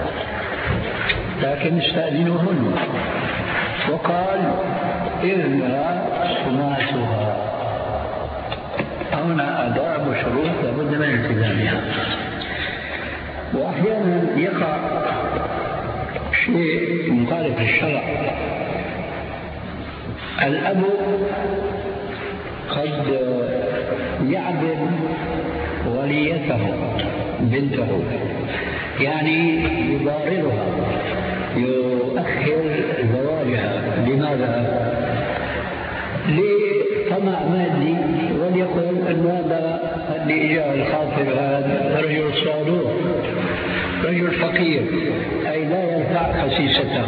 لكن استأذنوهن. وقال: إذنها سماتها. هنا آداب وشروط لابد من التزامها. وأحيانا يقع شيء مخالف للشرع. الأب قد يعدل وليته بنته، يعني يضاررها، يؤخر زواجها. لماذا؟ لطمع مادي، وليقول أن هذا اللي جاء الخاطب هذا رجل صالح، رجل فقير، أي لا يرفع خسيسته.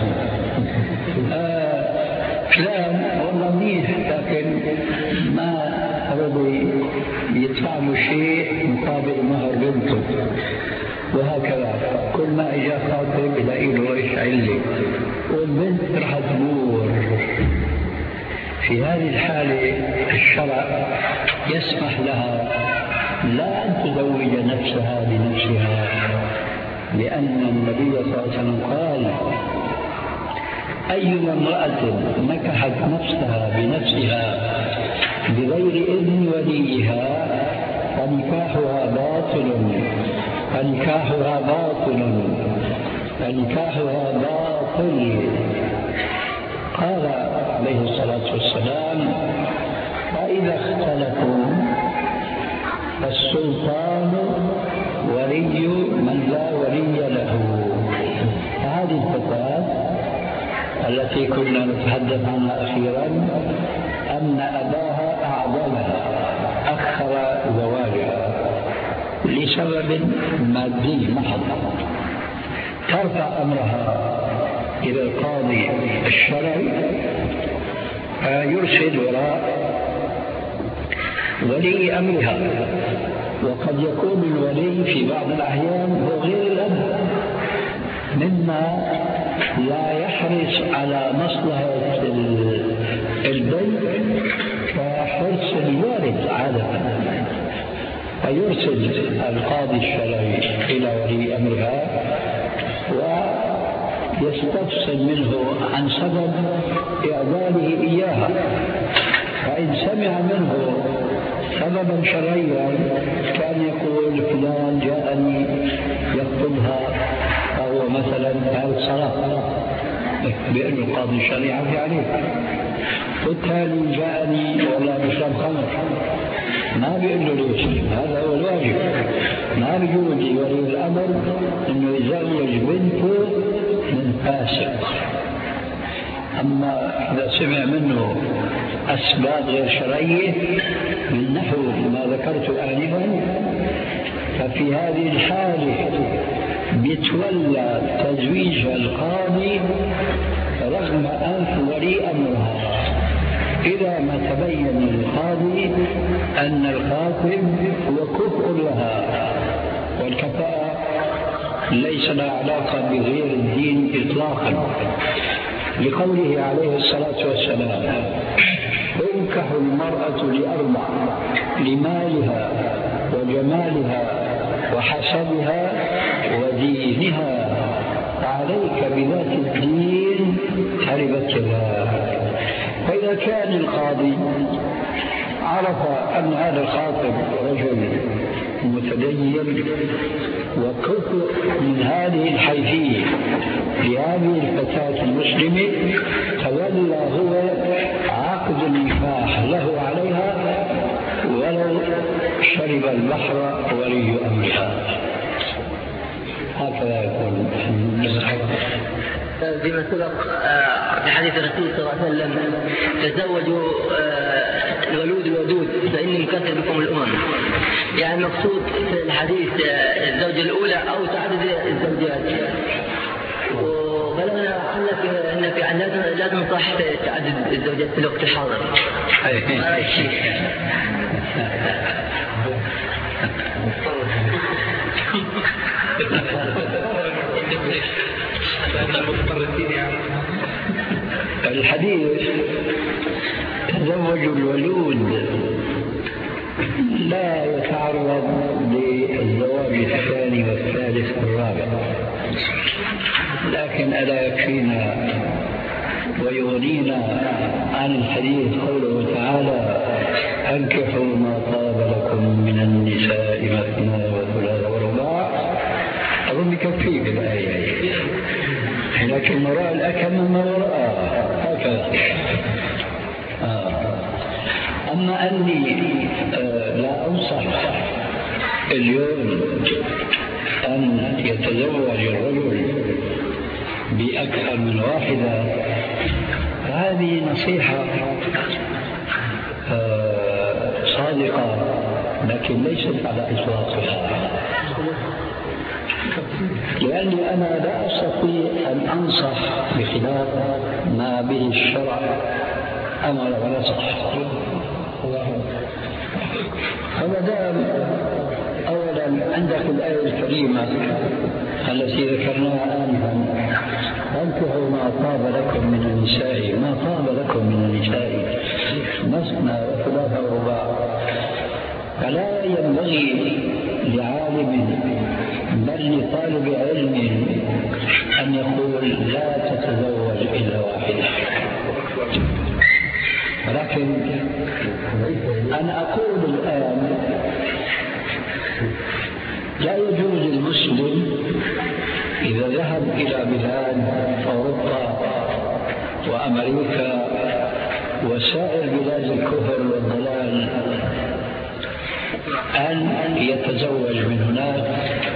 فلان والله منيح لكن ما رضي يدفع له شيء مقابل مهر بنته، وهكذا. كل ما اجى خاطب يلاقي له ايش علة، والبنت رح تدور. في هذه الحالة الشرع يسمح لها لا أن تزوج نفسها بنفسها، لأن النبي صلى الله عليه وسلم قال: أيما امرأة نكحت نفسها بنفسها بغير إذن وليها فنكاحها باطل، فنكاحها باطل، فنكاحها باطل. قال عليه الصلاة والسلام: فإذا اختلفوا فالسلطان ولي من لا ولي له. هذه الفتاة التي كنا نتحدث عنها أخيرا، أن أباها أعضلها، أخر زواجها لسبب مادي محض، ترفع أمرها إلى القاضي الشرعي، يرسل وراء ولي أمرها. وقد يكون الولي في بعض الأحيان هو غير الأب، مما لا يحرص على مصلحة البنت كحرص الوالد عادة، فيرسل القاضي الشرعي إلى ولي أمرها ويستفسر منه عن سبب إعداله إياها. فإن سمع منه سببا شرعيا كان يقول: فلان جاءني يخطبها، فهو مثلا هذا الصلاة، بأن القاضي الشرعي عفي عليه. والتالي جاءني والله بشرب خمر، ما بيقول له ليش، هذا هو الواجب. ما بيجوز لولي الأمر أنه يزوج بنته من فاسق. أما إذا سمع منه أسباب غير شرعية من نحو ما ذكرت آنفا، ففي هذه الحالة يتولى تزويجها القاضي رغم أنف ولي أمرها، إذا ما تبين للقاضي أن الخاطب هو كفء لها، والكفاءة ليس لها علاقة بغير الدين إطلاقا، لقوله عليه الصلاة والسلام: تنكح المرأة لأربع: لمالها وجمالها وحسبها ودينها، فعليك بذات الدين تربت يداك. فإذا كان القاضي عرف أن هذا الخاطب رجل متدين وكفء من هذه الحيثية لهذه الفتاة المسلمة، تولى هو عقد النكاح له عليها ولو شرب البحر ولي أمرها. هكذا يكون فيما سبق في حديث الرسول صلى الله عليه وسلم: تزوجوا الولود الودود فإني مكثر بكم الأمم. يعني المقصود في الحديث الزوجة الأولى أو تعدد الزوجات. وبلغنا أنك لا تنصح تعدد الزوجات في الوقت الحاضر. ما رأيك شيء؟ الحديث تزوجوا الولود لا يتعرض للزواج الثاني والثالث والرابع، لكن ألا يكفينا ويغنينا عن الحديث قوله تعالى: أنكحوا ما طاب لكم من النساء مثنى وثلاث ورباع. أظن يكفي بالآية، لكن وراء الأكل ما وراء هكذا. أما أني لا أنصح اليوم أن يتزوج الرجل بأكثر من واحدة، هذه نصيحة صادقة لكن ليست على إطلاقها، لأني أنا لا أستطيع أن أنصح بخلاف ما به الشرع أمر ونصح. فما دام أولا عندك الآية الكريمة التي ذكرناها آنفا: أنكحوا ما طاب لكم من النساء، ما طاب لكم من النساء مثنى وثلاث ورباع، فلا ينبغي لعالم بل لطالب علم أن يقول لا تتزوج إلا واحدة. ولكن أنا أقول الآن لا يجوز للمسلم إذا ذهب إلى بلاد أوروبا وأمريكا وسائر بلاد الكفر والضلال أن يتزوج من هناك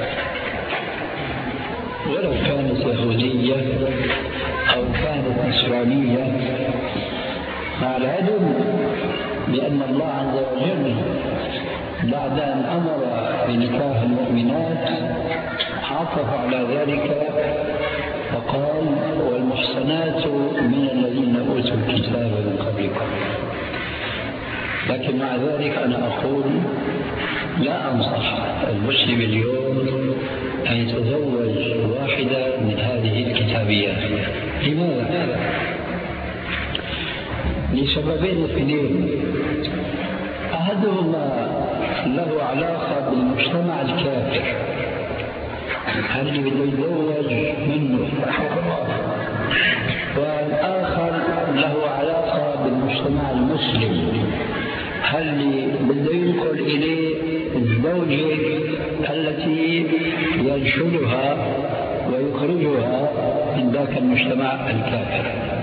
ولو كانت يهودية أو كانت نصرانية، مع العلم بأن الله عز وجل بعد أن أمر بنكاح المؤمنات عطف على ذلك فقال: والمحصنات من الذين أوتوا الكتاب من قبلكم. لكن مع ذلك أنا أقول لا أنصح المسلم اليوم أن يتزوج واحدة من هذه الكتابيات. لماذا؟ لسببين اثنين: أحدهما له علاقة بالمجتمع الكافر، هل اللي بده يتزوج منه، والآخر له علاقة بالمجتمع المسلم، هل اللي بده ينقل إليه الزوجة التي ينشلها ويخرجها من ذاك المجتمع الكافر.